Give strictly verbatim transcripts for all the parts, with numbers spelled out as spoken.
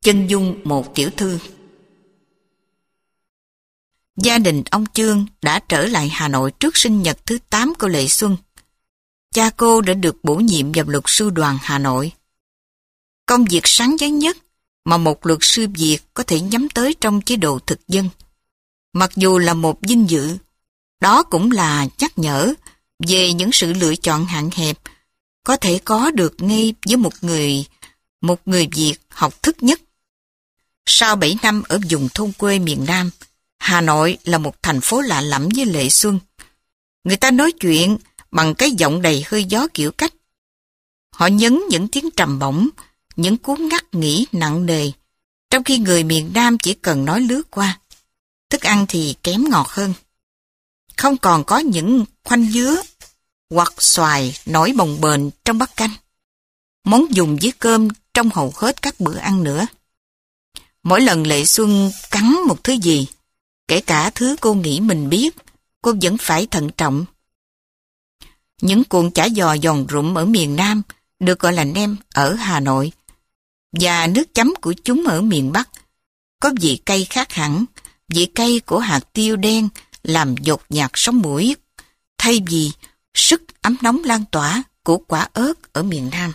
Chân dung một tiểu thư. Gia đình ông Chương đã trở lại Hà Nội trước sinh nhật thứ tám của Lệ Xuân. Cha cô đã được bổ nhiệm vào luật sư đoàn Hà Nội. Công việc sáng giá nhất mà một luật sư Việt có thể nhắm tới trong chế độ thực dân. Mặc dù là một vinh dự, đó cũng là nhắc nhở về những sự lựa chọn hạn hẹp có thể có được ngay với một người, một người Việt học thức nhất. Sau bảy năm ở vùng thôn quê miền Nam, Hà Nội là một thành phố lạ lẫm với Lệ Xuân. Người ta nói chuyện bằng cái giọng đầy hơi gió kiểu cách. Họ nhấn những tiếng trầm bổng, những cú ngắt nghỉ nặng nề, trong khi người miền Nam chỉ cần nói lướt qua. Thức ăn thì kém ngọt hơn. Không còn có những khoanh dứa hoặc xoài nổi bồng bềnh trong bát canh. Món dùng với cơm trong hầu hết các bữa ăn nữa. Mỗi lần Lệ Xuân cắn một thứ gì, kể cả thứ cô nghĩ mình biết, cô vẫn phải thận trọng. Những cuộn chả giò giòn rụm ở miền Nam được gọi là nem ở Hà Nội, và nước chấm của chúng ở miền Bắc có vị cay khác hẳn. Vị cay của hạt tiêu đen làm dột nhạt sống mũi, thay vì sức ấm nóng lan tỏa của quả ớt ở miền Nam.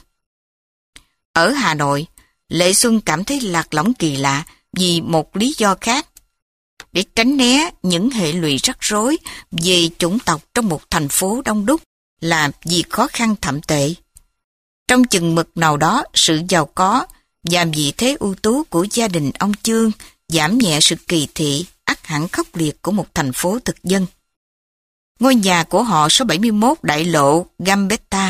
Ở Hà Nội, Lệ Xuân cảm thấy lạc lõng kỳ lạ vì một lý do khác. Để tránh né những hệ lụy rắc rối về chủng tộc trong một thành phố đông đúc là việc khó khăn thậm tệ. Trong chừng mực nào đó, sự giàu có và vị thế ưu tú của gia đình ông Chương giảm nhẹ sự kỳ thị ắt hẳn khốc liệt của một thành phố thực dân. Ngôi nhà của họ số bảy mươi mốt Đại lộ Gambetta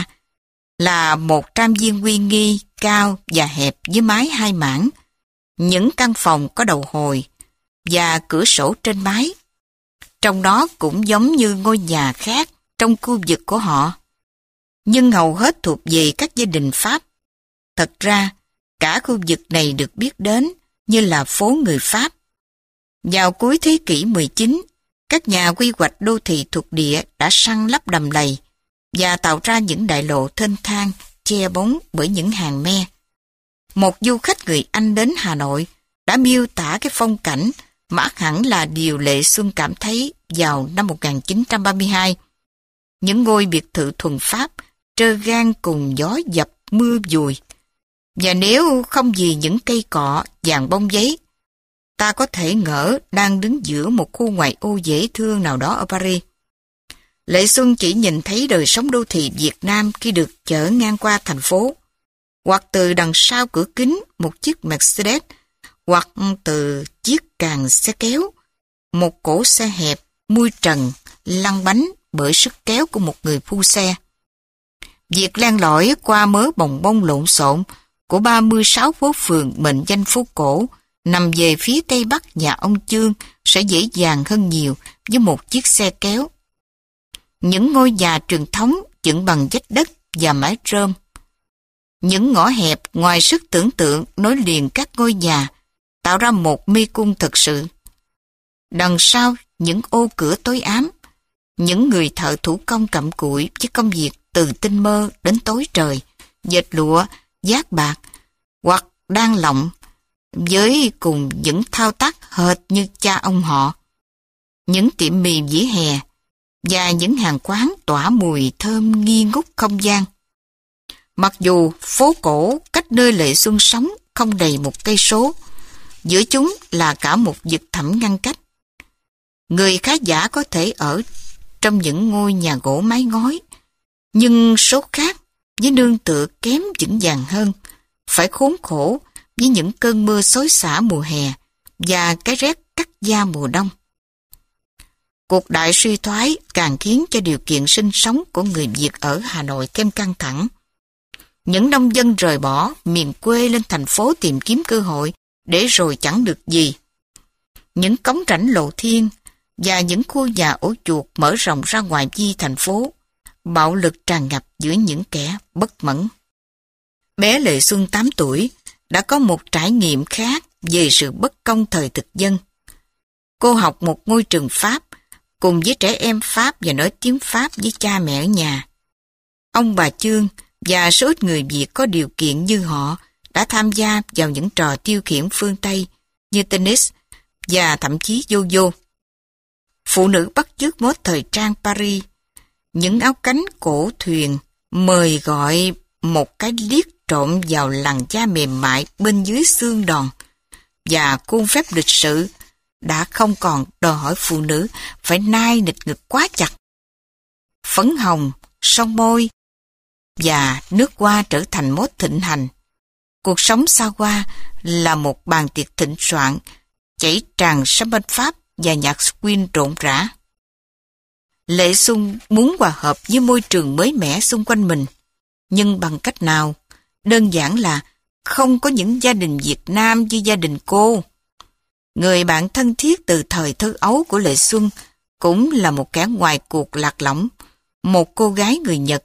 là một trăm viên uy nghi cao và hẹp với mái hai mảng, những căn phòng có đầu hồi và cửa sổ trên mái. Trong đó cũng giống như ngôi nhà khác trong khu vực của họ, nhưng hầu hết thuộc về các gia đình Pháp. Thật ra, cả khu vực này được biết đến như là phố người Pháp. Vào cuối thế kỷ mười chín, các nhà quy hoạch đô thị thuộc địa đã săn lấp đầm lầy và tạo ra những đại lộ thênh thang che bóng bởi những hàng me. Một du khách người Anh đến Hà Nội đã miêu tả cái phong cảnh mà ắt hẳn là điều Lệ Xuân cảm thấy vào năm một nghìn chín trăm ba mươi hai. Những ngôi biệt thự thuần Pháp trơ gan cùng gió dập mưa dùi. Và nếu không vì những cây cọ vàng bông giấy, ta có thể ngỡ đang đứng giữa một khu ngoại ô dễ thương nào đó ở Paris. Lệ Xuân chỉ nhìn thấy đời sống đô thị Việt Nam khi được chở ngang qua thành phố, hoặc từ đằng sau cửa kính một chiếc Mercedes, hoặc từ chiếc càng xe kéo, một cỗ xe hẹp, mui trần, lăn bánh bởi sức kéo của một người phu xe. Việc len lỏi qua mớ bồng bông lộn xộn của ba mươi sáu phố phường mệnh danh phố cổ nằm về phía tây bắc nhà ông Chương sẽ dễ dàng hơn nhiều với một chiếc xe kéo. Những ngôi nhà truyền thống dựng bằng vách đất và mái rơm. Những ngõ hẹp ngoài sức tưởng tượng nối liền các ngôi nhà, tạo ra một mê cung thực sự. Đằng sau những ô cửa tối ám, những người thợ thủ công cặm cụi với công việc từ tinh mơ đến tối trời, dệt lụa, vác bạc, hoặc đan lọng, với cùng những thao tác hệt như cha ông họ. Những tiệm mì vỉa hè và những hàng quán tỏa mùi thơm nghi ngút không gian. Mặc dù phố cổ cách nơi Lệ Xuân sống không đầy một cây số, giữa chúng là cả một vực thẳm ngăn cách. Người khá giả có thể ở trong những ngôi nhà gỗ mái ngói, nhưng số khác với nương tựa kém vững vàng hơn, phải khốn khổ với những cơn mưa xối xả mùa hè và cái rét cắt da mùa đông. Cuộc đại suy thoái càng khiến cho điều kiện sinh sống của người Việt ở Hà Nội thêm căng thẳng. Những nông dân rời bỏ miền quê lên thành phố tìm kiếm cơ hội để rồi chẳng được gì. Những cống rãnh lộ thiên và những khu nhà ổ chuột mở rộng ra ngoài vi thành phố, bạo lực tràn ngập giữa những kẻ bất mẫn. Bé Lệ Xuân tám tuổi đã có một trải nghiệm khác về sự bất công thời thực dân. Cô học một ngôi trường Pháp cùng với trẻ em Pháp và nói tiếng Pháp với cha mẹ ở nhà. Ông bà Chương và số ít người Việt có điều kiện như họ đã tham gia vào những trò tiêu khiển phương Tây như tennis và thậm chí yo-yo. Phụ nữ bắt chước mốt thời trang Paris, những áo cánh cổ thuyền mời gọi một cái liếc trộn vào làn da mềm mại bên dưới xương đòn, và khuôn phép lịch sự đã không còn đòi hỏi phụ nữ phải nai nịt ngực quá chặt. Phấn hồng, son môi và nước hoa trở thành mốt thịnh hành. Cuộc sống xa hoa là một bàn tiệc thịnh soạn, chảy tràn champagne Pháp và nhạc swing rộn rã. Lệ Xuân muốn hòa hợp với môi trường mới mẻ xung quanh mình, nhưng bằng cách nào? Đơn giản là không có những gia đình Việt Nam như gia đình cô. Người bạn thân thiết từ thời thơ ấu của Lệ Xuân cũng là một kẻ ngoài cuộc lạc lõng, một cô gái người Nhật.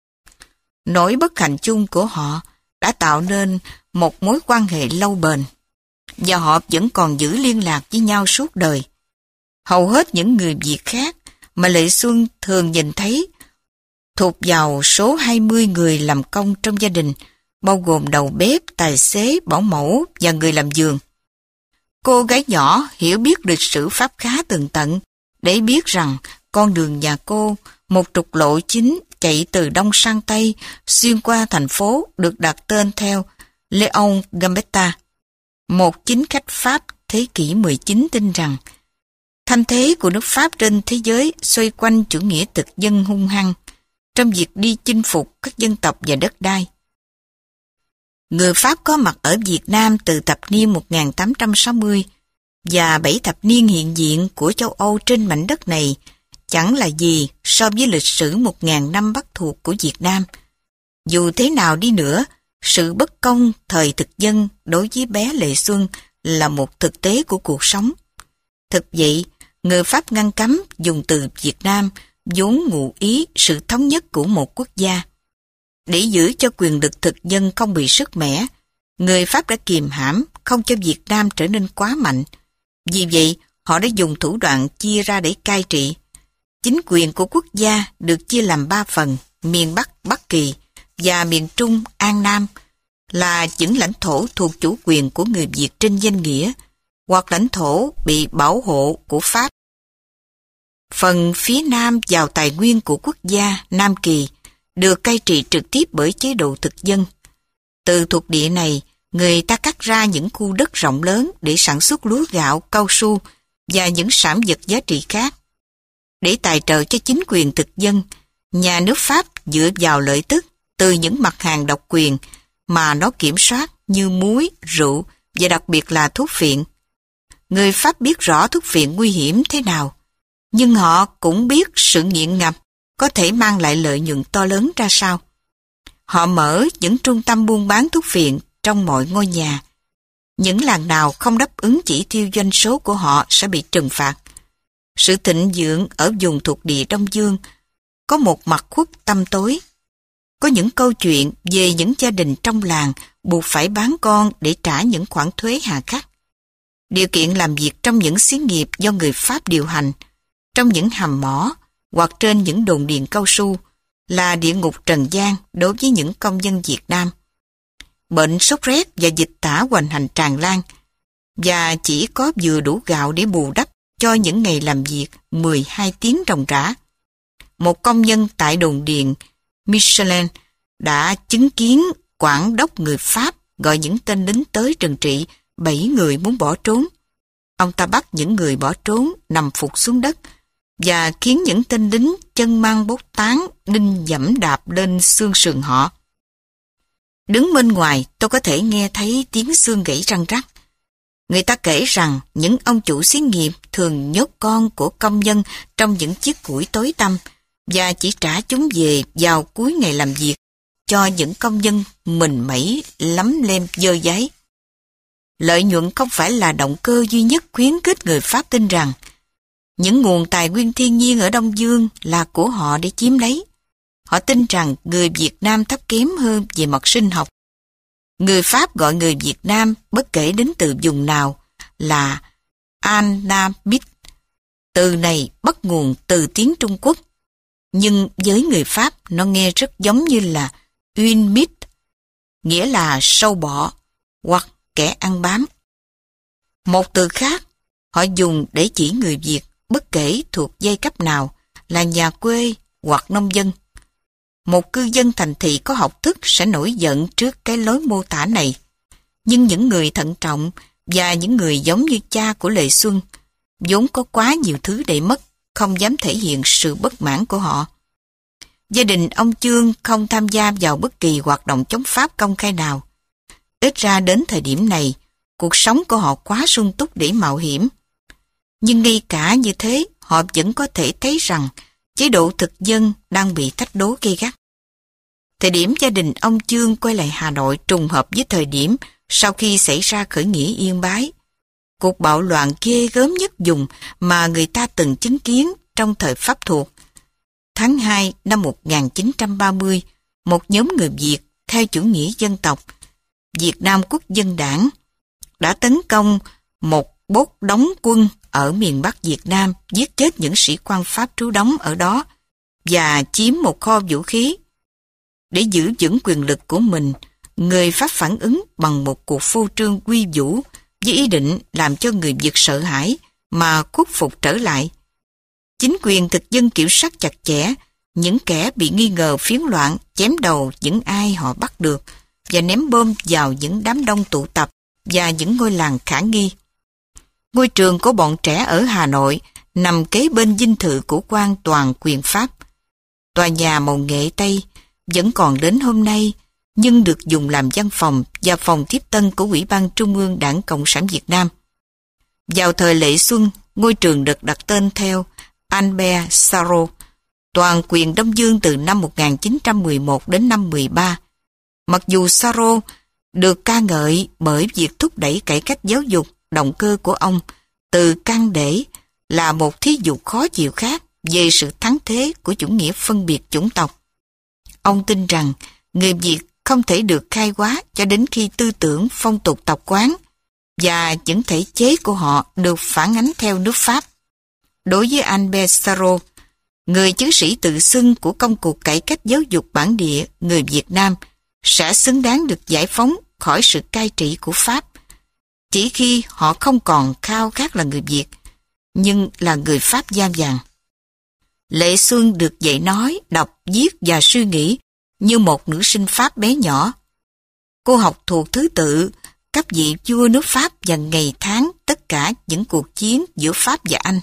Nỗi bất hạnh chung của họ đã tạo nên một mối quan hệ lâu bền, và họ vẫn còn giữ liên lạc với nhau suốt đời. Hầu hết những người Việt khác mà Lệ Xuân thường nhìn thấy thuộc vào số hai mươi người làm công trong gia đình, bao gồm đầu bếp, tài xế, bảo mẫu và người làm vườn. Cô gái nhỏ hiểu biết lịch sử Pháp khá tường tận để biết rằng con đường nhà cô, một trục lộ chính chạy từ đông sang tây xuyên qua thành phố, được đặt tên theo Léon Gambetta, một chính khách Pháp thế kỷ mười chín, tin rằng thanh thế của nước Pháp trên thế giới xoay quanh chủ nghĩa thực dân hung hăng trong việc đi chinh phục các dân tộc và đất đai. Người Pháp có mặt ở Việt Nam từ thập niên một nghìn tám trăm sáu mươi, và bảy thập niên hiện diện của châu Âu trên mảnh đất này chẳng là gì so với lịch sử một nghìn năm Bắc thuộc của Việt Nam. Dù thế nào đi nữa, sự bất công thời thực dân đối với bé Lệ Xuân là một thực tế của cuộc sống. Thực vậy, người Pháp ngăn cấm dùng từ Việt Nam vốn ngụ ý sự thống nhất của một quốc gia. Để giữ cho quyền lực thực dân không bị sứt mẻ, người Pháp đã kìm hãm không cho Việt Nam trở nên quá mạnh. Vì vậy, họ đã dùng thủ đoạn chia ra để cai trị. Chính quyền của quốc gia được chia làm ba phần: miền Bắc Bắc Kỳ và miền Trung An Nam, là những lãnh thổ thuộc chủ quyền của người Việt trên danh nghĩa, hoặc lãnh thổ bị bảo hộ của Pháp. Phần phía Nam vào tài nguyên của quốc gia Nam Kỳ được cai trị trực tiếp bởi chế độ thực dân. Từ thuộc địa này, người ta cắt ra những khu đất rộng lớn để sản xuất lúa gạo, cao su và những sản vật giá trị khác. Để tài trợ cho chính quyền thực dân, nhà nước Pháp dựa vào lợi tức từ những mặt hàng độc quyền mà nó kiểm soát như muối, rượu và đặc biệt là thuốc phiện. Người Pháp biết rõ thuốc phiện nguy hiểm thế nào, nhưng họ cũng biết sự nghiện ngập có thể mang lại lợi nhuận to lớn ra sao. Họ mở những trung tâm buôn bán thuốc phiện trong mọi ngôi nhà. Những làng nào không đáp ứng chỉ tiêu doanh số của họ sẽ bị trừng phạt. Sự thịnh vượng ở vùng thuộc địa Đông Dương có một mặt khuất tăm tối. Có những câu chuyện về những gia đình trong làng buộc phải bán con để trả những khoản thuế hà khắc. Điều kiện làm việc trong những xí nghiệp do người Pháp điều hành, trong những hầm mỏ hoặc trên những đồn điền cao su là địa ngục trần gian đối với những công dân Việt Nam. Bệnh sốt rét và dịch tả hoành hành tràn lan, và chỉ có vừa đủ gạo để bù đắp cho những ngày làm việc mười hai tiếng ròng rã. Một công nhân tại đồn điền Michelin đã chứng kiến quản đốc người Pháp gọi những tên lính tới trừng trị bảy người muốn bỏ trốn. Ông ta bắt những người bỏ trốn nằm phục xuống đất và khiến những tên lính chân mang bốt tán đinh dẫm đạp lên xương sườn họ. Đứng bên ngoài, tôi có thể nghe thấy tiếng xương gãy răng rắc. Người ta kể rằng những ông chủ xí nghiệp thường nhốt con của công nhân trong những chiếc củi tối tăm và chỉ trả chúng về vào cuối ngày làm việc cho những công nhân mình mẩy lấm lem dơ giấy. Lợi nhuận không phải là động cơ duy nhất khuyến khích người Pháp tin rằng những nguồn tài nguyên thiên nhiên ở Đông Dương là của họ để chiếm lấy. Họ tin rằng người Việt Nam thấp kém hơn về mặt sinh học. Người Pháp gọi người Việt Nam bất kể đến từ vùng nào là Annamite. Từ này bắt nguồn từ tiếng Trung Quốc, nhưng với người Pháp nó nghe rất giống như là Uinmit, nghĩa là sâu bọ, hoặc kẻ ăn bám. Một từ khác, họ dùng để chỉ người Việt bất kể thuộc giai cấp nào, là nhà quê hoặc nông dân. Một cư dân thành thị có học thức sẽ nổi giận trước cái lối mô tả này. Nhưng những người thận trọng và những người giống như cha của Lệ Xuân vốn có quá nhiều thứ để mất, không dám thể hiện sự bất mãn của họ. Gia đình ông Chương không tham gia vào bất kỳ hoạt động chống Pháp công khai nào. Ít ra đến thời điểm này, cuộc sống của họ quá sung túc để mạo hiểm. Nhưng ngay cả như thế, họ vẫn có thể thấy rằng chế độ thực dân đang bị thách đố gay gắt. Thời điểm gia đình ông Chương quay lại Hà Nội trùng hợp với thời điểm sau khi xảy ra khởi nghĩa Yên Bái. Cuộc bạo loạn ghê gớm nhất vùng mà người ta từng chứng kiến trong thời Pháp thuộc. Tháng hai năm một nghìn chín trăm ba mươi, một nhóm người Việt theo chủ nghĩa dân tộc, Việt Nam Quốc dân Đảng, đã tấn công một bốt đóng quân ở miền Bắc Việt Nam, giết chết những sĩ quan Pháp trú đóng ở đó và chiếm một kho vũ khí. Để giữ vững quyền lực của mình, người Pháp phản ứng bằng một cuộc phô trương uy vũ với ý định làm cho người Việt sợ hãi mà khuất phục trở lại. Chính quyền thực dân kiểm soát chặt chẽ, những kẻ bị nghi ngờ phiến loạn chém đầu những ai họ bắt được và ném bom vào những đám đông tụ tập và những ngôi làng khả nghi. Ngôi trường của bọn trẻ ở Hà Nội nằm kế bên dinh thự của quan toàn quyền Pháp. Tòa nhà màu nghệ Tây vẫn còn đến hôm nay, nhưng được dùng làm văn phòng và phòng tiếp tân của Ủy ban Trung ương Đảng Cộng sản Việt Nam. Vào thời Lệ Xuân, ngôi trường được đặt tên theo Albert Sarraut, toàn quyền Đông Dương từ năm một nghìn chín trăm mười một đến năm mười ba. Mặc dù Sarraut được ca ngợi bởi việc thúc đẩy cải cách giáo dục, động cơ của ông từ căn để là một thí dụ khó chịu khác về sự thắng thế của chủ nghĩa phân biệt chủng tộc. Ông tin rằng người Việt không thể được khai hóa cho đến khi tư tưởng, phong tục tập quán và những thể chế của họ được phản ánh theo nước Pháp. Đối với Albert Sarraut, người chứng sĩ tự xưng của công cuộc cải cách giáo dục bản địa người Việt Nam sẽ xứng đáng được giải phóng khỏi sự cai trị của Pháp, chỉ khi họ không còn khao khát là người Việt, nhưng là người Pháp da vàng. Lệ Xuân được dạy nói, đọc, viết và suy nghĩ như một nữ sinh Pháp bé nhỏ. Cô học thuộc thứ tự cấp vị vua nước Pháp và ngày tháng tất cả những cuộc chiến giữa Pháp và Anh.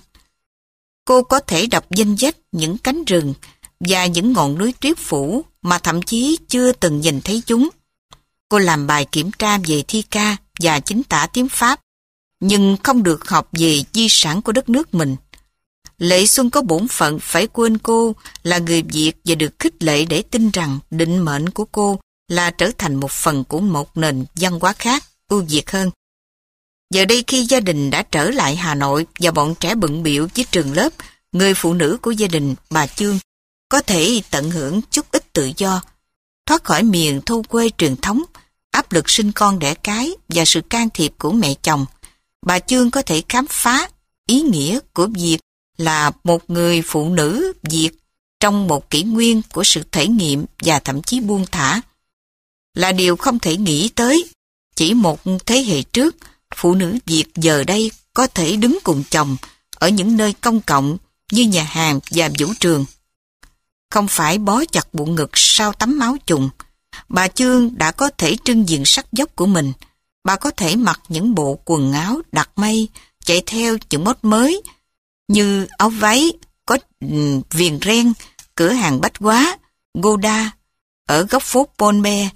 Cô có thể đọc danh sách những cánh rừng và những ngọn núi tuyết phủ mà thậm chí chưa từng nhìn thấy chúng. Cô làm bài kiểm tra về thi ca và chính tả tiếng Pháp, nhưng không được học về di sản của đất nước mình. Lệ Xuân có bổn phận phải quên cô là người Việt và được khích lệ để tin rằng định mệnh của cô là trở thành một phần của một nền văn hóa khác, ưu việt hơn. Giờ đây khi gia đình đã trở lại Hà Nội và bọn trẻ bận bịu với trường lớp, người phụ nữ của gia đình, bà Chương, có thể tận hưởng chút ít tự do, thoát khỏi miền thôn quê truyền thống, áp lực sinh con đẻ cái và sự can thiệp của mẹ chồng. Bà Chương có thể khám phá ý nghĩa của việc là một người phụ nữ Việt trong một kỷ nguyên của sự thể nghiệm và thậm chí buông thả. Là điều không thể nghĩ tới. Chỉ một thế hệ trước, phụ nữ Việt giờ đây có thể đứng cùng chồng ở những nơi công cộng như nhà hàng và vũ trường. Không phải bó chặt bụng ngực sau tắm máu trùng, bà Chương đã có thể trưng diện sắc dốc của mình. Bà có thể mặc những bộ quần áo đặt may, chạy theo những mốt mới, như áo váy có viền ren, cửa hàng bách hóa, Goda, ở góc phố Bonbe,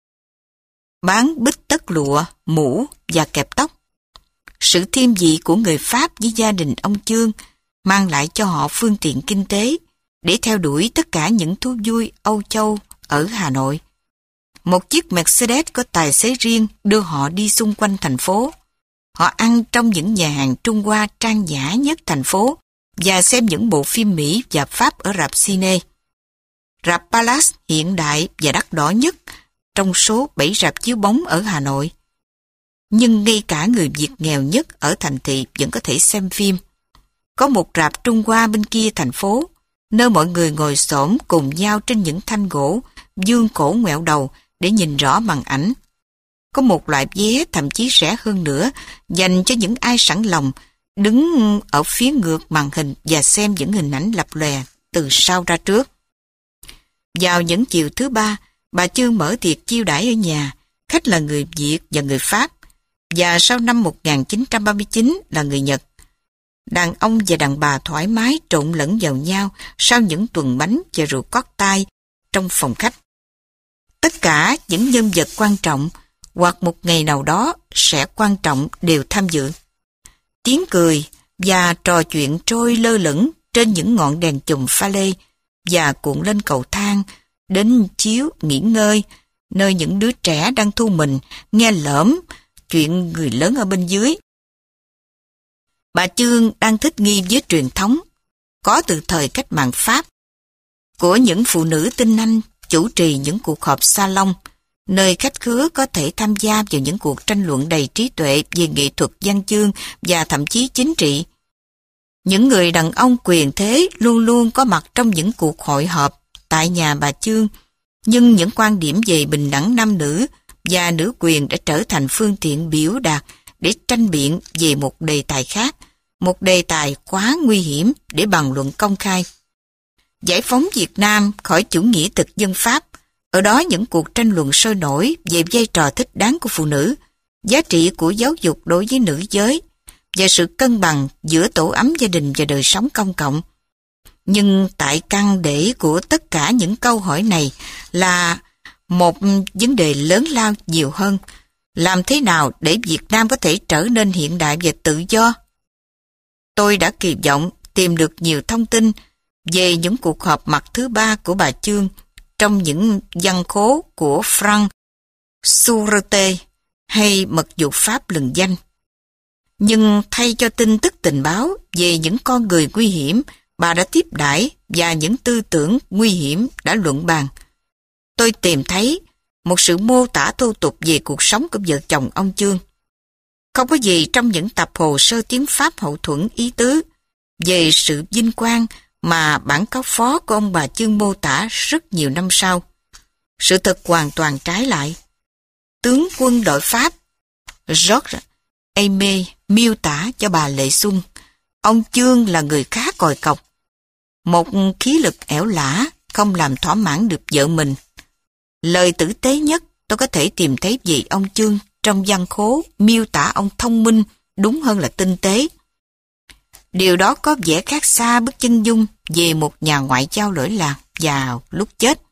bán bít tất lụa, mũ và kẹp tóc. Sự thiêm vị của người Pháp với gia đình ông Chương mang lại cho họ phương tiện kinh tế để theo đuổi tất cả những thú vui Âu Châu ở Hà Nội. Một chiếc Mercedes có tài xế riêng đưa họ đi xung quanh thành phố. Họ ăn trong những nhà hàng Trung Hoa trang nhã nhất thành phố và xem những bộ phim Mỹ và Pháp ở rạp cine. Rạp Palace hiện đại và đắt đỏ nhất trong số bảy rạp chiếu bóng ở Hà Nội. Nhưng ngay cả người Việt nghèo nhất ở thành thị vẫn có thể xem phim. Có một rạp Trung Hoa bên kia thành phố, nơi mọi người ngồi xổm cùng nhau trên những thanh gỗ, dương cổ ngoẹo đầu để nhìn rõ màn ảnh. có một loại vé thậm chí rẻ hơn nữa dành cho những ai sẵn lòng đứng ở phía ngược màn hình và xem những hình ảnh lập lòe từ sau ra trước. Vào những chiều thứ ba, bà Chương mở tiệc chiêu đãi ở nhà. Khách là người Việt và người Pháp, và sau năm một nghìn chín trăm ba mươi chín là người Nhật. Đàn ông và đàn bà thoải mái trộn lẫn vào nhau sau những tuần bánh và rượu cocktail trong phòng khách. Tất cả những nhân vật quan trọng hoặc một ngày nào đó sẽ quan trọng đều tham dự. Tiếng cười và trò chuyện trôi lơ lửng trên những ngọn đèn chùm pha lê và cuộn lên cầu thang đến chiếu nghỉ ngơi, nơi những đứa trẻ đang thu mình nghe lỡm chuyện người lớn ở bên dưới. Bà Chương đang thích nghi với truyền thống có từ thời cách mạng Pháp của những phụ nữ tinh anh chủ trì những cuộc họp salon, nơi khách khứa có thể tham gia vào những cuộc tranh luận đầy trí tuệ về nghệ thuật văn chương và thậm chí chính trị. Những người đàn ông quyền thế luôn luôn có mặt trong những cuộc hội họp tại nhà bà Chương, nhưng những quan điểm về bình đẳng nam nữ và nữ quyền đã trở thành phương tiện biểu đạt để tranh biện về một đề tài khác, một đề tài quá nguy hiểm để bàn luận công khai. Giải phóng Việt Nam khỏi chủ nghĩa thực dân Pháp, ở đó những cuộc tranh luận sôi nổi về vai trò thích đáng của phụ nữ, giá trị của giáo dục đối với nữ giới và sự cân bằng giữa tổ ấm gia đình và đời sống công cộng. Nhưng tại căn để của tất cả những câu hỏi này là một vấn đề lớn lao nhiều hơn. Làm thế nào để Việt Nam có thể trở nên hiện đại và tự do? Tôi đã kỳ vọng tìm được nhiều thông tin về những cuộc họp mặt thứ ba của bà Chương trong những văn khố của Franck Sûreté hay mật vụ Pháp lừng danh. Nhưng thay cho tin tức tình báo về những con người nguy hiểm bà đã tiếp đãi và những tư tưởng nguy hiểm đã luận bàn, tôi tìm thấy một sự mô tả thô tục về cuộc sống của vợ chồng ông Chương. Không có gì trong những tập hồ sơ tiếng Pháp hậu thuẫn ý tứ về sự vinh quang mà bản cáo phó của ông bà Chương mô tả rất nhiều năm sau. Sự thật hoàn toàn trái lại. Tướng quân đội Pháp Georges Aimé miêu tả cho bà Lệ Xuân, ông Chương là người khá còi cọc, một khí lực ẻo lả, không làm thỏa mãn được vợ mình. Lời tử tế nhất tôi có thể tìm thấy về ông Chương trong văn khố miêu tả ông thông minh, đúng hơn là tinh tế. Điều đó có vẻ khác xa bức chân dung về một nhà ngoại giao lỗi lạc vào lúc chết.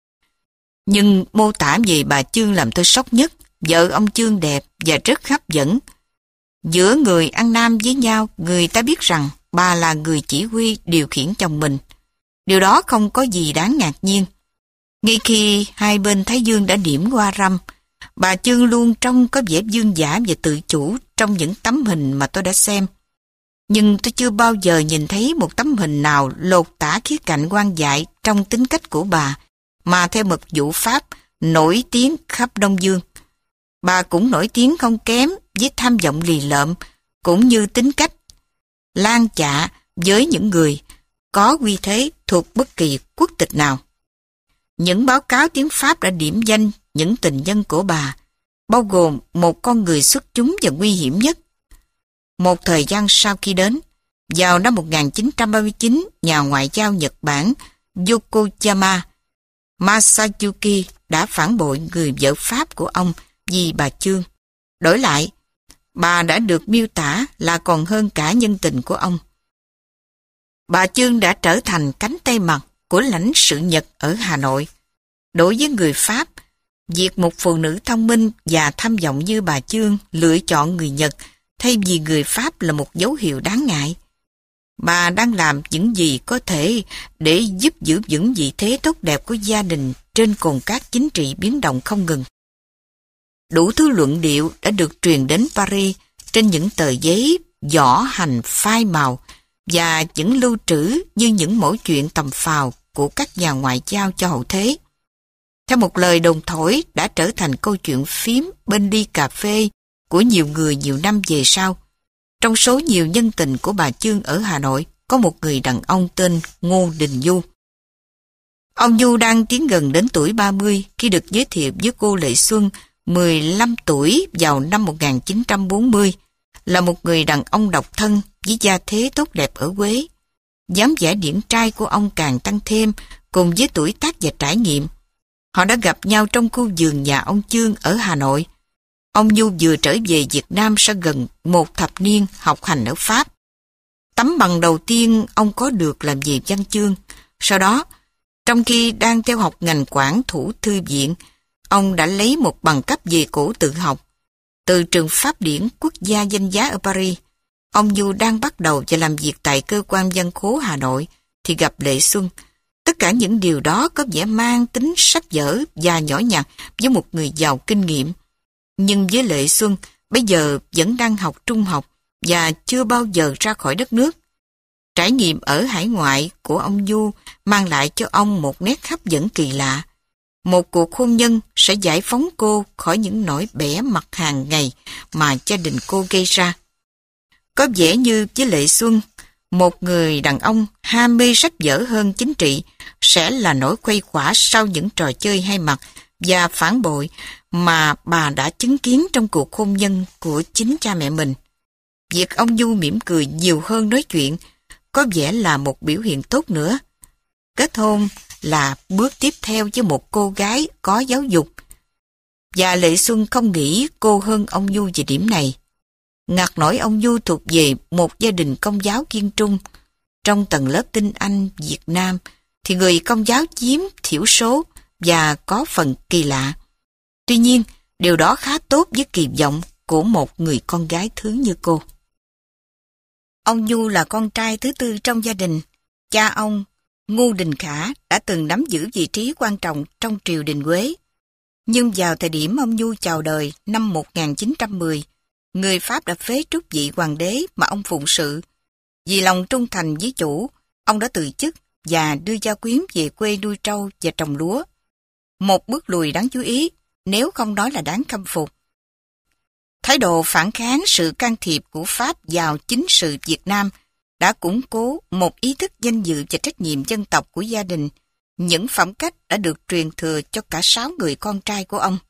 Nhưng mô tả về bà Chương làm tôi sốc nhất. Vợ ông Chương đẹp và rất hấp dẫn. Giữa người ăn nam với nhau, người ta biết rằng bà là người chỉ huy điều khiển chồng mình. Điều đó không có gì đáng ngạc nhiên. Ngay khi hai bên thái dương đã điểm qua râm, bà Chương luôn trông có vẻ dương dã và tự chủ trong những tấm hình mà tôi đã xem. Nhưng tôi chưa bao giờ nhìn thấy một tấm hình nào lột tả khía cạnh quan dại trong tính cách của bà, mà theo mật vụ Pháp nổi tiếng khắp Đông Dương. Bà cũng nổi tiếng không kém với tham vọng lì lợm, cũng như tính cách lan chạ với những người có uy thế thuộc bất kỳ quốc tịch nào. Những báo cáo tiếng Pháp đã điểm danh những tình nhân của bà, bao gồm một con người xuất chúng và nguy hiểm nhất. Một thời gian sau khi đến, vào năm một nghìn chín trăm ba mươi chín, nhà ngoại giao Nhật Bản Yokoyama Masayuki đã phản bội người vợ Pháp của ông vì bà Chương. Đổi lại, bà đã được miêu tả là còn hơn cả nhân tình của ông. Bà Chương đã trở thành cánh tay mặt của lãnh sự Nhật ở Hà Nội. Đối với người Pháp, việc một phụ nữ thông minh và tham vọng như bà Chương lựa chọn người Nhật thay vì người Pháp là một dấu hiệu đáng ngại. Bà đang làm những gì có thể để giúp giữ vững vị thế tốt đẹp của gia đình trên cồn cát chính trị biến động không ngừng. Đủ thứ luận điệu đã được truyền đến Paris trên những tờ giấy vỏ hành phai màu và những lưu trữ như những mẩu chuyện tầm phào của các nhà ngoại giao cho hậu thế. Theo một lời đồn thổi đã trở thành câu chuyện phím bên ly cà phê của nhiều người nhiều năm về sau. Trong số nhiều nhân tình của bà Chương ở Hà Nội, có một người đàn ông tên Ngô Đình Du. Ông Du đang tiến gần đến tuổi ba mươi khi được giới thiệu với cô Lệ Xuân mười lăm tuổi vào năm một nghìn chín trăm bốn mươi, là một người đàn ông độc thân với gia thế tốt đẹp ở Huế. Dáng vẻ điển trai của ông càng tăng thêm cùng với tuổi tác và trải nghiệm. Họ đã gặp nhau trong khu vườn nhà ông Chương ở Hà Nội. Ông Nhu vừa trở về Việt Nam sau gần một thập niên học hành ở Pháp. Tấm bằng đầu tiên ông có được làm về văn chương. Sau đó, trong khi đang theo học ngành quản thủ thư viện, ông đã lấy một bằng cấp về cổ tự học từ trường Pháp điển quốc gia danh giá ở Paris. Ông Nhu đang bắt đầu và làm việc tại cơ quan văn khố Hà Nội thì gặp Lệ Xuân. Tất cả những điều đó có vẻ mang tính sách vở và nhỏ nhặt với một người giàu kinh nghiệm. Nhưng với Lệ Xuân, bây giờ vẫn đang học trung học và chưa bao giờ ra khỏi đất nước. Trải nghiệm ở hải ngoại của ông Du mang lại cho ông một nét hấp dẫn kỳ lạ. Một cuộc hôn nhân sẽ giải phóng cô khỏi những nỗi bẽ mặt hàng ngày mà gia đình cô gây ra. Có vẻ như với Lệ Xuân, một người đàn ông ham mê sách vở hơn chính trị sẽ là nỗi khuây khỏa sau những trò chơi hay mặt và phản bội mà bà đã chứng kiến trong cuộc hôn nhân của chính cha mẹ mình. Việc ông Du mỉm cười nhiều hơn nói chuyện có vẻ là một biểu hiện tốt nữa. Kết hôn là bước tiếp theo với một cô gái có giáo dục. Và Lệ Xuân không nghĩ cô hơn ông Du về điểm này. Ngặt nổi ông Du thuộc về một gia đình công giáo kiên trung. Trong tầng lớp tinh Anh Việt Nam thì người công giáo chiếm thiểu số và có phần kỳ lạ. Tuy nhiên, điều đó khá tốt với kỳ vọng của một người con gái thứ như cô. Ông Du là con trai thứ tư trong gia đình. Cha ông, Ngô Đình Khả, đã từng nắm giữ vị trí quan trọng trong triều đình Huế. Nhưng vào thời điểm ông Du chào đời năm một nghìn chín trăm mười, người Pháp đã phế truất vị hoàng đế mà ông phụng sự. Vì lòng trung thành với chủ, ông đã từ chức và đưa gia quyến về quê nuôi trâu và trồng lúa. Một bước lùi đáng chú ý, nếu không nói là đáng khâm phục. Thái độ phản kháng sự can thiệp của Pháp vào chính sự Việt Nam đã củng cố một ý thức danh dự và trách nhiệm dân tộc của gia đình. Những phẩm cách đã được truyền thừa cho cả sáu người con trai của ông.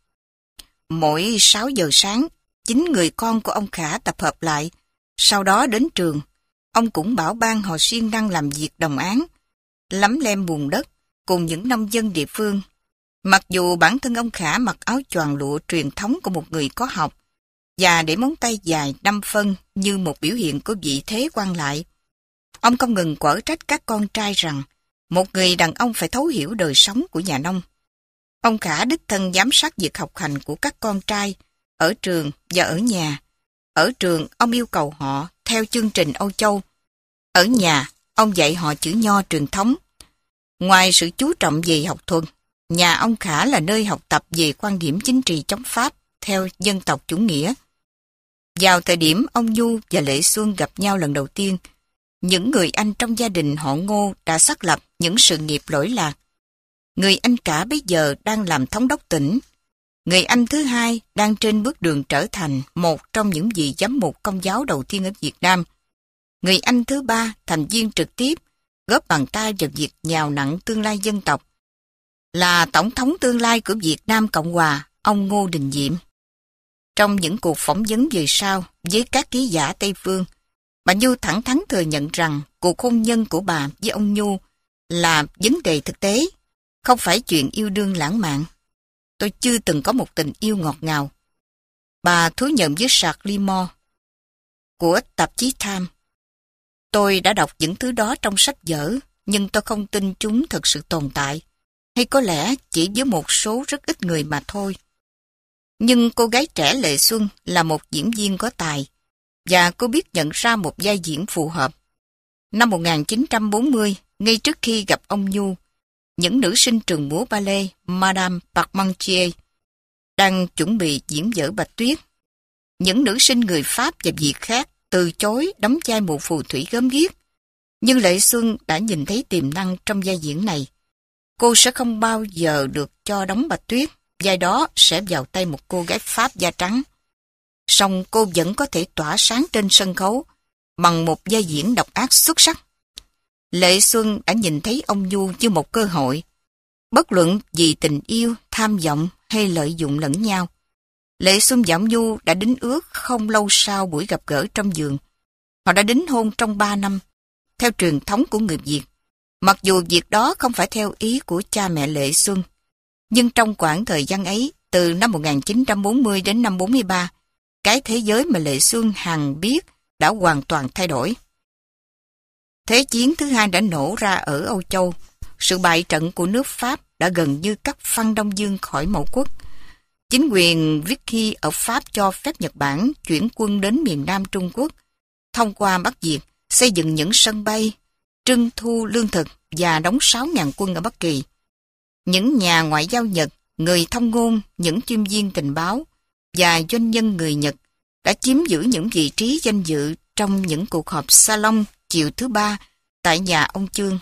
Mỗi sáu giờ sáng, chín người con của ông Khả tập hợp lại. Sau đó đến trường, ông cũng bảo ban họ siêng năng làm việc đồng áng, lấm lem bùn đất cùng những nông dân địa phương. Mặc dù bản thân ông Khả mặc áo choàng lụa truyền thống của một người có học và để móng tay dài năm phân như một biểu hiện của vị thế quan lại, ông không ngừng quở trách các con trai rằng một người đàn ông phải thấu hiểu đời sống của nhà nông. Ông Khả đích thân giám sát việc học hành của các con trai ở trường và ở nhà. Ở trường, ông yêu cầu họ theo chương trình Âu Châu. Ở nhà, ông dạy họ chữ nho truyền thống. Ngoài sự chú trọng về học thuật, nhà ông Khả là nơi học tập về quan điểm chính trị chống Pháp theo dân tộc chủ nghĩa. Vào thời điểm ông Du và Lệ Xuân gặp nhau lần đầu tiên, những người anh trong gia đình họ Ngô đã xác lập những sự nghiệp lỗi lạc. Người anh cả bây giờ đang làm thống đốc tỉnh. Người anh thứ hai đang trên bước đường trở thành một trong những vị giám mục công giáo đầu tiên ở Việt Nam. Người anh thứ ba thành viên trực tiếp, góp bàn tay vào việc nhào nặn tương lai dân tộc, là tổng thống tương lai của Việt Nam Cộng Hòa, ông Ngô Đình Diệm. Trong những cuộc phỏng vấn về sau với các ký giả Tây Phương, bà Nhu thẳng thắn thừa nhận rằng cuộc hôn nhân của bà với ông Nhu là vấn đề thực tế, không phải chuyện yêu đương lãng mạn. Tôi chưa từng có một tình yêu ngọt ngào. Bà thú nhận với Charles Moore của tạp chí Time. Tôi đã đọc những thứ đó trong sách vở, nhưng tôi không tin chúng thật sự tồn tại, hay có lẽ chỉ với một số rất ít người mà thôi. Nhưng cô gái trẻ Lệ Xuân là một diễn viên có tài, và cô biết nhận ra một vai diễn phù hợp. Năm một nghìn chín trăm bốn mươi, ngay trước khi gặp ông Nhu, những nữ sinh trường múa ballet Madame Parmentier đang chuẩn bị diễn vở Bạch Tuyết. Những nữ sinh người Pháp và Việt khác từ chối đóng vai một phù thủy gớm ghiếc. Nhưng Lệ Xuân đã nhìn thấy tiềm năng trong vai diễn này. Cô sẽ không bao giờ được cho đóng Bạch Tuyết, vai đó sẽ vào tay một cô gái Pháp da trắng. Song cô vẫn có thể tỏa sáng trên sân khấu bằng một vai diễn độc ác xuất sắc. Lệ Xuân đã nhìn thấy ông Nhu như một cơ hội, bất luận vì tình yêu, tham vọng hay lợi dụng lẫn nhau. Lệ Xuân và ông Nhu đã đính ước không lâu sau buổi gặp gỡ trong giường. Họ đã đính hôn trong ba năm, theo truyền thống của người Việt. Mặc dù việc đó không phải theo ý của cha mẹ Lệ Xuân, nhưng trong khoảng thời gian ấy, từ năm một nghìn chín trăm bốn mươi đến năm bốn mươi ba, cái thế giới mà Lệ Xuân hằng biết đã hoàn toàn thay đổi. Thế chiến thứ hai đã nổ ra ở Âu Châu. Sự bại trận của nước Pháp đã gần như cắt phăng Đông Dương khỏi mẫu quốc. Chính quyền Vichy ở Pháp cho phép Nhật Bản chuyển quân đến miền Nam Trung Quốc, thông qua Bắc Việt, xây dựng những sân bay, trưng thu lương thực và đóng sáu nghìn quân ở Bắc Kỳ. Những nhà ngoại giao Nhật, người thông ngôn, những chuyên viên tình báo và doanh nhân người Nhật đã chiếm giữ những vị trí danh dự trong những cuộc họp salon chiều thứ ba tại nhà ông Chương.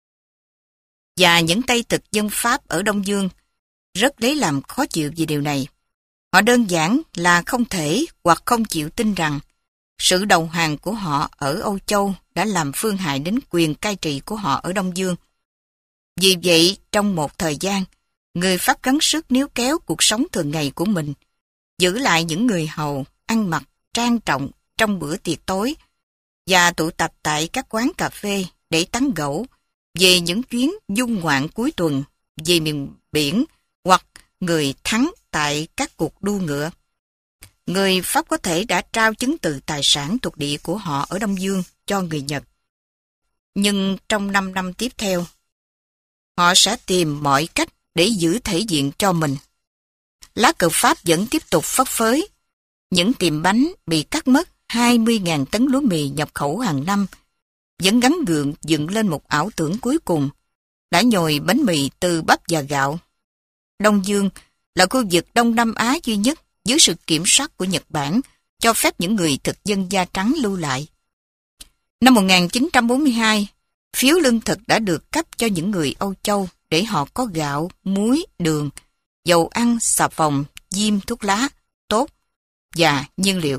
Và những tay thực dân Pháp ở Đông Dương rất lấy làm khó chịu vì điều này. Họ đơn giản là không thể hoặc không chịu tin rằng sự đầu hàng của họ ở Âu Châu đã làm phương hại đến quyền cai trị của họ ở Đông Dương. Vì vậy, trong một thời gian, người Pháp gắng sức níu kéo cuộc sống thường ngày của mình, giữ lại những người hầu ăn mặc trang trọng trong bữa tiệc tối và tụ tập tại các quán cà phê để tán gẫu về những chuyến du ngoạn cuối tuần về miền biển hoặc người thắng tại các cuộc đua ngựa. Người Pháp có thể đã trao chứng từ tài sản thuộc địa của họ ở Đông Dương cho người Nhật. Nhưng trong năm năm tiếp theo, họ sẽ tìm mọi cách để giữ thể diện cho mình. Lá cờ Pháp vẫn tiếp tục phất phới. Những tiệm bánh bị cắt mất hai mươi nghìn tấn lúa mì nhập khẩu hàng năm vẫn gắn gượng dựng lên một ảo tưởng cuối cùng, đã nhồi bánh mì từ bắp và gạo. Đông Dương là khu vực Đông Nam Á duy nhất dưới sự kiểm soát của Nhật Bản cho phép những người thực dân da trắng lưu lại. Năm một nghìn chín trăm bốn mươi hai, phiếu lương thực đã được cấp cho những người Âu Châu để họ có gạo, muối, đường, dầu ăn, xà phòng, diêm, thuốc lá, tốt và nhiên liệu.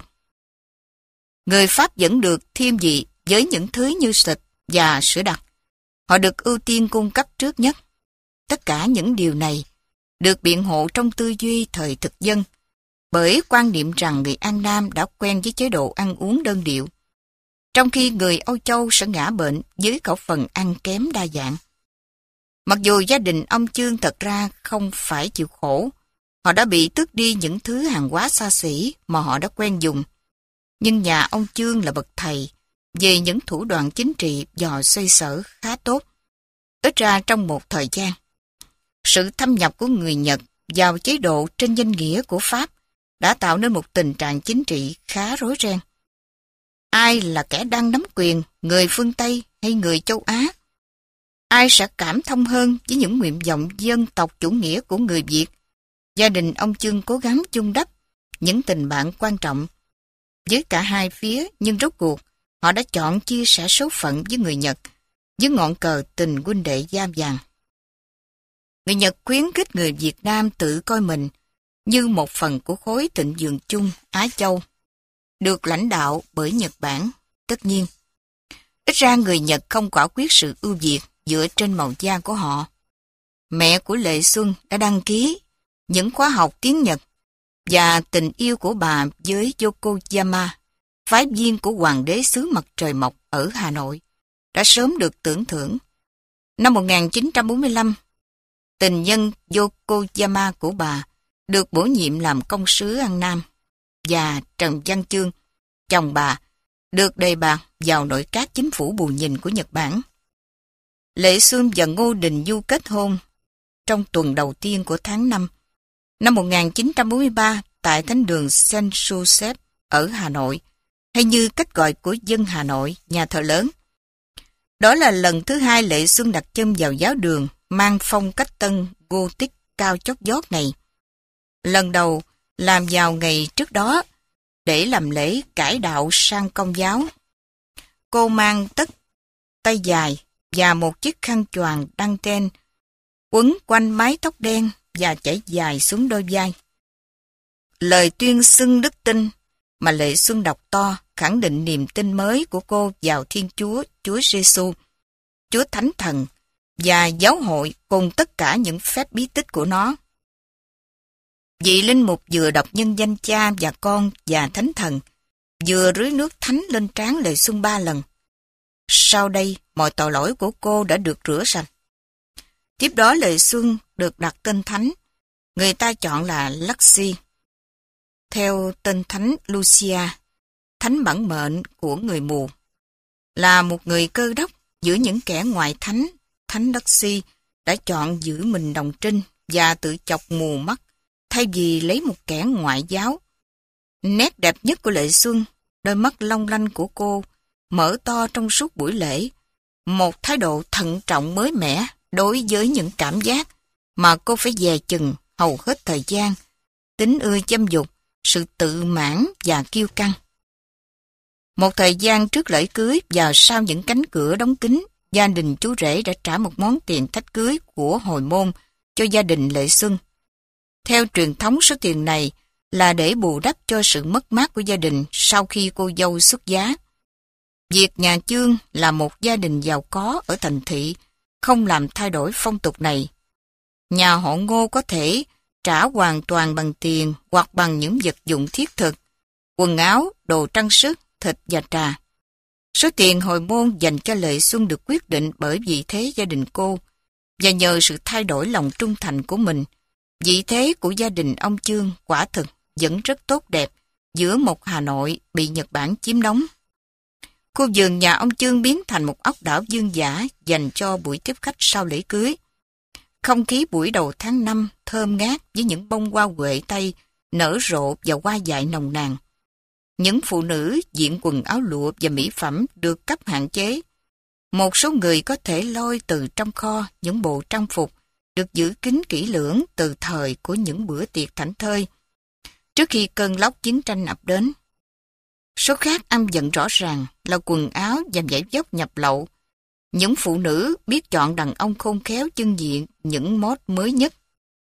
Người Pháp vẫn được thêm vị với những thứ như thịt và sữa đặc. Họ được ưu tiên cung cấp trước nhất. Tất cả những điều này được biện hộ trong tư duy thời thực dân bởi quan niệm rằng người An Nam đã quen với chế độ ăn uống đơn điệu, trong khi người Âu Châu sẽ ngã bệnh với khẩu phần ăn kém đa dạng. Mặc dù gia đình ông Chương thật ra không phải chịu khổ, họ đã bị tước đi những thứ hàng hóa xa xỉ mà họ đã quen dùng, nhưng nhà ông Chương là bậc thầy về những thủ đoạn chính trị dò xoay sở khá tốt, ít ra trong một thời gian. Sự thâm nhập của người Nhật vào chế độ trên danh nghĩa của Pháp đã tạo nên một tình trạng chính trị khá rối ren. Ai là kẻ đang nắm quyền, người phương Tây hay người châu Á? Ai sẽ cảm thông hơn với những nguyện vọng dân tộc chủ nghĩa của người Việt? Gia đình ông Chương cố gắng chung đắp những tình bạn quan trọng với cả hai phía, nhưng rốt cuộc họ đã chọn chia sẻ số phận với người Nhật với ngọn cờ tình huynh đệ da vàng. Người Nhật khuyến khích người Việt Nam tự coi mình như một phần của khối thịnh vượng chung Á Châu, được lãnh đạo bởi Nhật Bản, tất nhiên. Ít ra người Nhật không quả quyết sự ưu việt dựa trên màu da của họ. Mẹ của Lệ Xuân đã đăng ký những khóa học tiếng Nhật, và tình yêu của bà với Yokoyama, phái viên của Hoàng đế xứ Mặt Trời Mọc ở Hà Nội, đã sớm được tưởng thưởng. Năm một nghìn chín trăm bốn mươi lăm, tình nhân Yokoyama của bà được bổ nhiệm làm công sứ An Nam, và Trần Văn Chương, chồng bà, được đề bạt vào nội các chính phủ bù nhìn của Nhật Bản. Lệ Xuân và Ngô Đình Du kết hôn trong tuần đầu tiên của tháng năm năm một nghìn chín trăm bốn mươi ba tại thánh đường Saint Joseph ở Hà Nội, hay như cách gọi của dân Hà Nội, nhà thờ lớn. Đó là lần thứ hai Lệ Xuân đặt chân vào giáo đường mang phong cách tân Gothic cao chót vót này. Lần đầu làm vào ngày trước đó để làm lễ cải đạo sang Công giáo. Cô mang tất tay dài và một chiếc khăn choàng đăng ten quấn quanh mái tóc đen và chảy dài xuống đôi vai. Lời tuyên xưng đức tin mà Lệ Xuân đọc to khẳng định niềm tin mới của cô vào Thiên Chúa, Chúa Giêsu, Chúa Thánh Thần và giáo hội cùng tất cả những phép bí tích của nó. Vị linh mục vừa đọc nhân danh Cha và Con và Thánh Thần, vừa rưới nước thánh lên trán Lệ Xuân ba lần. Sau đây, mọi tội lỗi của cô đã được rửa sạch. Tiếp đó Lệ Xuân được đặt tên thánh, người ta chọn là Lucy, theo tên thánh Lucia, thánh bản mệnh của người mù. Là một người cơ đốc giữa những kẻ ngoại thánh, thánh Lucy đã chọn giữ mình đồng trinh và tự chọc mù mắt, thay vì lấy một kẻ ngoại giáo. Nét đẹp nhất của Lệ Xuân, đôi mắt long lanh của cô, mở to trong suốt buổi lễ, một thái độ thận trọng mới mẻ đối với những cảm giác mà cô phải dè chừng hầu hết thời gian, tính ưa chăm dục, sự tự mãn và kiêu căng. Một thời gian trước lễ cưới và sau những cánh cửa đóng kín, gia đình chú rể đã trả một món tiền thách cưới của hồi môn cho gia đình Lệ Xuân. Theo truyền thống, số tiền này là để bù đắp cho sự mất mát của gia đình sau khi cô dâu xuất giá. Việc nhà Chương là một gia đình giàu có ở thành thị không làm thay đổi phong tục này. Nhà họ Ngô có thể trả hoàn toàn bằng tiền hoặc bằng những vật dụng thiết thực, quần áo, đồ trang sức, thịt và trà. Số tiền hồi môn dành cho Lệ Xuân được quyết định bởi vị thế gia đình cô, và nhờ sự thay đổi lòng trung thành của mình, vị thế của gia đình ông Chương quả thực vẫn rất tốt đẹp giữa một Hà Nội bị Nhật Bản chiếm đóng. Khu vườn nhà ông Chương biến thành một ốc đảo dương dã dành cho buổi tiếp khách sau lễ cưới. Không khí buổi đầu tháng năm thơm ngát với những bông hoa huệ tây nở rộ và hoa dại nồng nàn. Những phụ nữ diện quần áo lụa và mỹ phẩm được cấp hạn chế. Một số người có thể lôi từ trong kho những bộ trang phục được giữ kín kỹ lưỡng từ thời của những bữa tiệc thảnh thơi, trước khi cơn lốc chiến tranh ập đến. Số khác âm giận rõ ràng là quần áo và giày dốc nhập lậu. Những phụ nữ biết chọn đàn ông khôn khéo chưng diện những mốt mới nhất.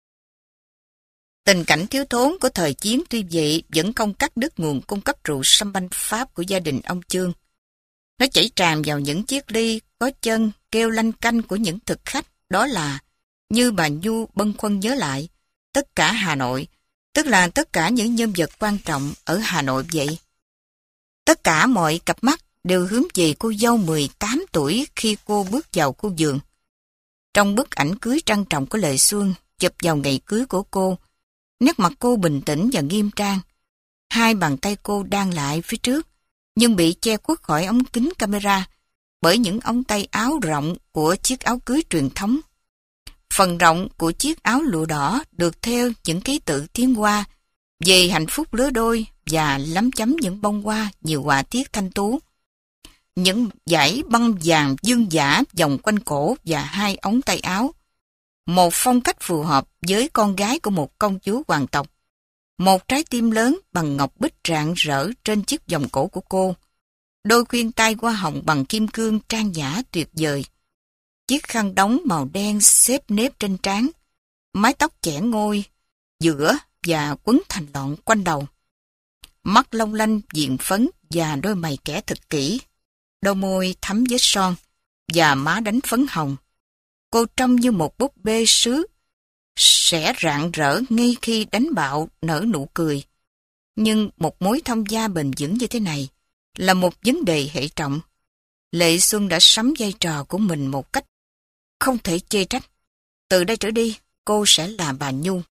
Tình cảnh thiếu thốn của thời chiến tuy vậy vẫn không cắt đứt nguồn cung cấp rượu sâm banh Pháp của gia đình ông Chương. Nó chảy tràn vào những chiếc ly có chân kêu lanh canh của những thực khách, đó là, như bà Nhu bâng khuâng nhớ lại, tất cả Hà Nội, tức là tất cả những nhân vật quan trọng ở Hà Nội vậy. Tất cả mọi cặp mắt đều hướng về cô dâu mười tám tuổi khi cô bước vào khu vườn. Trong bức ảnh cưới trang trọng của Lệ Xuân chụp vào ngày cưới của cô, nét mặt cô bình tĩnh và nghiêm trang. Hai bàn tay cô đang lại phía trước, nhưng bị che khuất khỏi ống kính camera bởi những ống tay áo rộng của chiếc áo cưới truyền thống. Phần rộng của chiếc áo lụa đỏ được thêu những ký tự tiếng Hoa về hạnh phúc lứa đôi và lấm chấm những bông hoa nhiều họa tiết thanh tú. Những dải băng vàng dương dã vòng quanh cổ và hai ống tay áo. Một phong cách phù hợp với con gái của một công chúa hoàng tộc. Một trái tim lớn bằng ngọc bích rạng rỡ trên chiếc vòng cổ của cô. Đôi khuyên tai hoa hồng bằng kim cương trang nhã tuyệt vời. Chiếc khăn đóng màu đen xếp nếp trên trán. Mái tóc chẻ ngôi, giữa và quấn thành lọn quanh đầu. Mắt long lanh diện phấn và đôi mày kẻ thật kỹ. Đôi môi thắm vết son và má đánh phấn hồng. Cô trông như một búp bê sứ, sẽ rạng rỡ ngay khi đánh bạo nở nụ cười. Nhưng một mối thông gia bền vững như thế này là một vấn đề hệ trọng. Lệ Xuân đã sắm vai trò của mình một cách không thể chê trách. Từ đây trở đi, cô sẽ là bà Nhu.